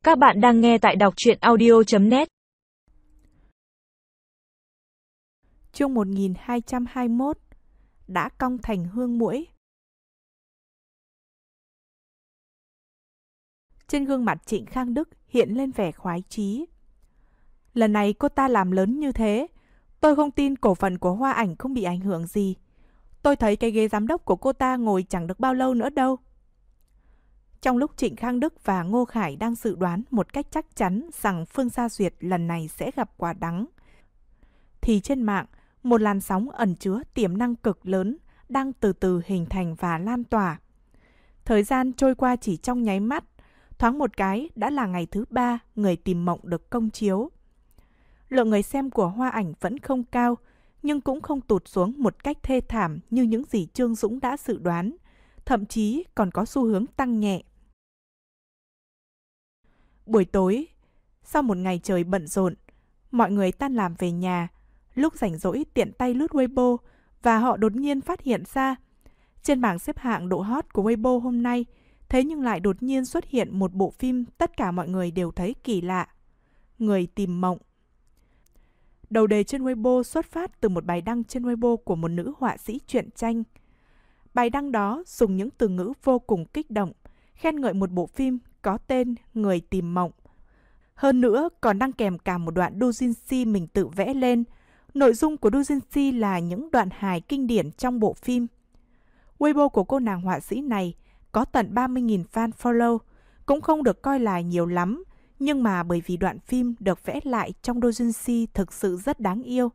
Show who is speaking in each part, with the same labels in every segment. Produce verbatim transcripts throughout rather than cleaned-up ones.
Speaker 1: Các bạn đang nghe tại đọc truyện audio chấm net.
Speaker 2: Chương một nghìn hai trăm hai mươi mốt. Đã cong thành hương muỗi. Trên gương mặt Trịnh Khang Đức hiện lên vẻ khoái chí. Lần này cô ta làm lớn như thế, tôi không tin cổ phần của Hoa Ảnh không bị ảnh hưởng gì. Tôi thấy cái ghế giám đốc của cô ta ngồi chẳng được bao lâu nữa đâu. Trong lúc Trịnh Khang Đức và Ngô Khải đang dự đoán một cách chắc chắn rằng Phương Sa Duyệt lần này sẽ gặp quả đắng, thì trên mạng, một làn sóng ẩn chứa tiềm năng cực lớn đang từ từ hình thành và lan tỏa. Thời gian trôi qua chỉ trong nháy mắt, thoáng một cái đã là ngày thứ ba Người Tìm Mộng được công chiếu. Lượng người xem của Hoa Ảnh vẫn không cao, nhưng cũng không tụt xuống một cách thê thảm như những gì Trương Dũng đã dự đoán, thậm chí còn có xu hướng tăng nhẹ. Buổi tối, sau một ngày trời bận rộn, mọi người tan làm về nhà, lúc rảnh rỗi tiện tay lướt Weibo và họ đột nhiên phát hiện ra trên bảng xếp hạng độ hot của Weibo hôm nay, thế nhưng lại đột nhiên xuất hiện một bộ phim tất cả mọi người đều thấy kỳ lạ. Người Tìm Mộng. Đầu đề trên Weibo xuất phát từ một bài đăng trên Weibo của một nữ họa sĩ truyện tranh. Bài đăng đó dùng những từ ngữ vô cùng kích động, khen ngợi một bộ phim có tên Người Tìm Mộng. Hơn nữa còn đăng kèm cả một đoạn doujinshi mình tự vẽ lên. Nội dung của doujinshi là những đoạn hài kinh điển trong bộ phim. Weibo của cô nàng họa sĩ này có tận ba mươi nghìn fan follow, cũng không được coi là nhiều lắm, nhưng mà bởi vì đoạn phim được vẽ lại trong doujinshi thực sự rất đáng yêu.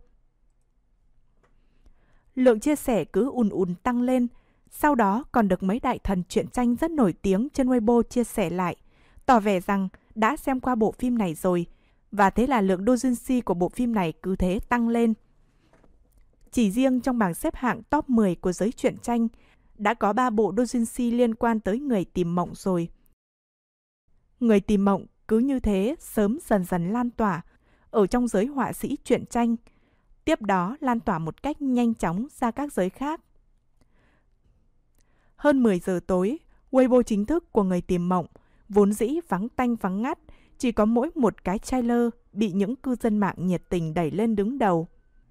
Speaker 2: Lượng chia sẻ cứ ùn ùn tăng lên, sau đó còn được mấy đại thần truyện tranh rất nổi tiếng trên Weibo chia sẻ lại, tỏ vẻ rằng đã xem qua bộ phim này rồi, và thế là lượng doujinshi của bộ phim này cứ thế tăng lên. Chỉ riêng trong bảng xếp hạng top mười của giới truyện tranh, đã có ba bộ doujinshi liên quan tới Người Tìm Mộng rồi. Người Tìm Mộng cứ như thế sớm dần dần lan tỏa ở trong giới họa sĩ truyện tranh, tiếp đó lan tỏa một cách nhanh chóng ra các giới khác. Hơn mười giờ tối, Weibo chính thức của Người Tìm Mộng vốn dĩ vắng tanh vắng ngắt, chỉ có mỗi một cái trailer bị những cư dân mạng nhiệt tình đẩy lên đứng đầu.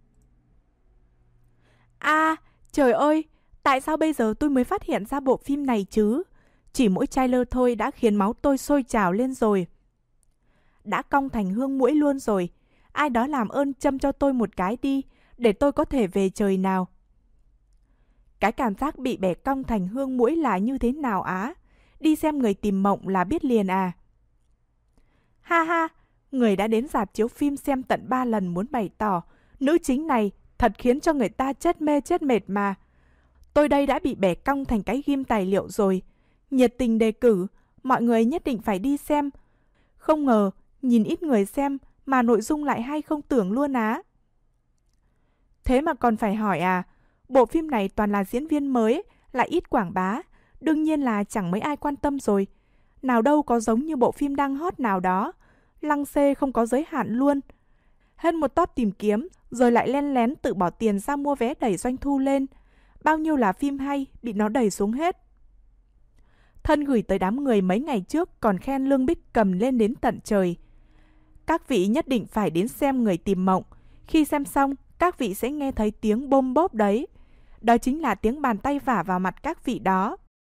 Speaker 2: À, trời ơi, tại sao bây giờ tôi mới phát hiện ra bộ phim này chứ? Chỉ mỗi trailer thôi đã khiến máu tôi sôi trào lên rồi. Đã cong thành hương muỗi luôn rồi. Ai đó làm ơn châm cho tôi một cái đi, để tôi có thể về trời nào. Cái cảm giác bị bẻ cong thành hương muỗi là như thế nào á? Đi xem Người Tìm Mộng là biết liền à? Ha ha, người đã đến rạp chiếu phim xem tận ba lần muốn bày tỏ, nữ chính này thật khiến cho người ta chết mê chết mệt mà. Tôi đây đã bị bẻ cong thành cái ghim tài liệu rồi. Nhiệt tình đề cử, mọi người nhất định phải đi xem. Không ngờ, nhìn ít người xem mà nội dung lại hay không tưởng luôn á. Thế mà còn phải hỏi à, bộ phim này toàn là diễn viên mới, lại ít quảng bá, đương nhiên là chẳng mấy ai quan tâm rồi. Nào đâu có giống như bộ phim đang hot nào đó, lăng xê không có giới hạn luôn. Hết một top tìm kiếm, rồi lại len lén tự bỏ tiền ra mua vé đẩy doanh thu lên. Bao nhiêu là phim hay, bị nó đẩy xuống hết. Thân gửi tới đám người mấy ngày trước còn khen Lương Bích Cầm lên đến tận trời. Các vị nhất định phải đến xem Người Tìm Mộng. Khi xem xong, các vị sẽ nghe thấy tiếng bôm bốp đấy. Đó chính là tiếng bàn tay vả vào mặt các vị đó.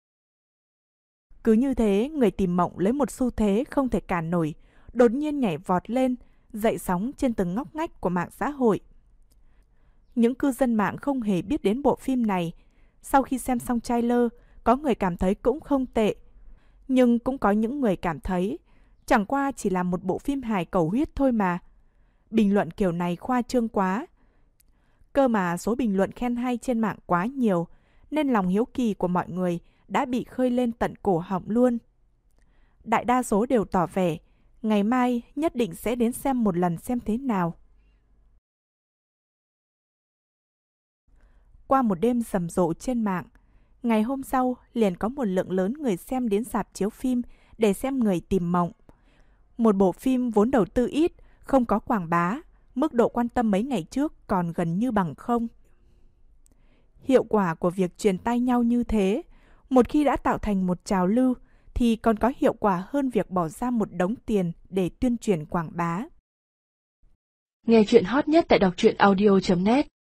Speaker 2: Cứ như thế, Người Tìm Mộng lấy một xu thế không thể cản nổi, đột nhiên nhảy vọt lên, dậy sóng trên từng ngóc ngách của mạng xã hội. Những cư dân mạng không hề biết đến bộ phim này. Sau khi xem xong trailer, có người cảm thấy cũng không tệ. Nhưng cũng có những người cảm thấy chẳng qua chỉ là một bộ phim hài cầu huyết thôi mà. Bình luận kiểu này khoa trương quá. Cơ mà số bình luận khen hay trên mạng quá nhiều, nên lòng hiếu kỳ của mọi người đã bị khơi lên tận cổ họng luôn. Đại đa số đều tỏ vẻ ngày mai nhất định sẽ đến xem một lần xem thế nào. Qua một đêm rầm rộ trên mạng, ngày hôm sau liền có một lượng lớn người xem đến rạp chiếu phim để xem Người Tìm Mộng. Một bộ phim vốn đầu tư ít, không có quảng bá, mức độ quan tâm mấy ngày trước còn gần như bằng không. Hiệu quả của việc truyền tai nhau như thế, một khi đã tạo thành một trào lưu, thì còn có hiệu quả hơn việc bỏ ra một đống tiền để tuyên truyền quảng bá.
Speaker 1: Nghe chuyện hot nhất tại đọc truyện audio chấm net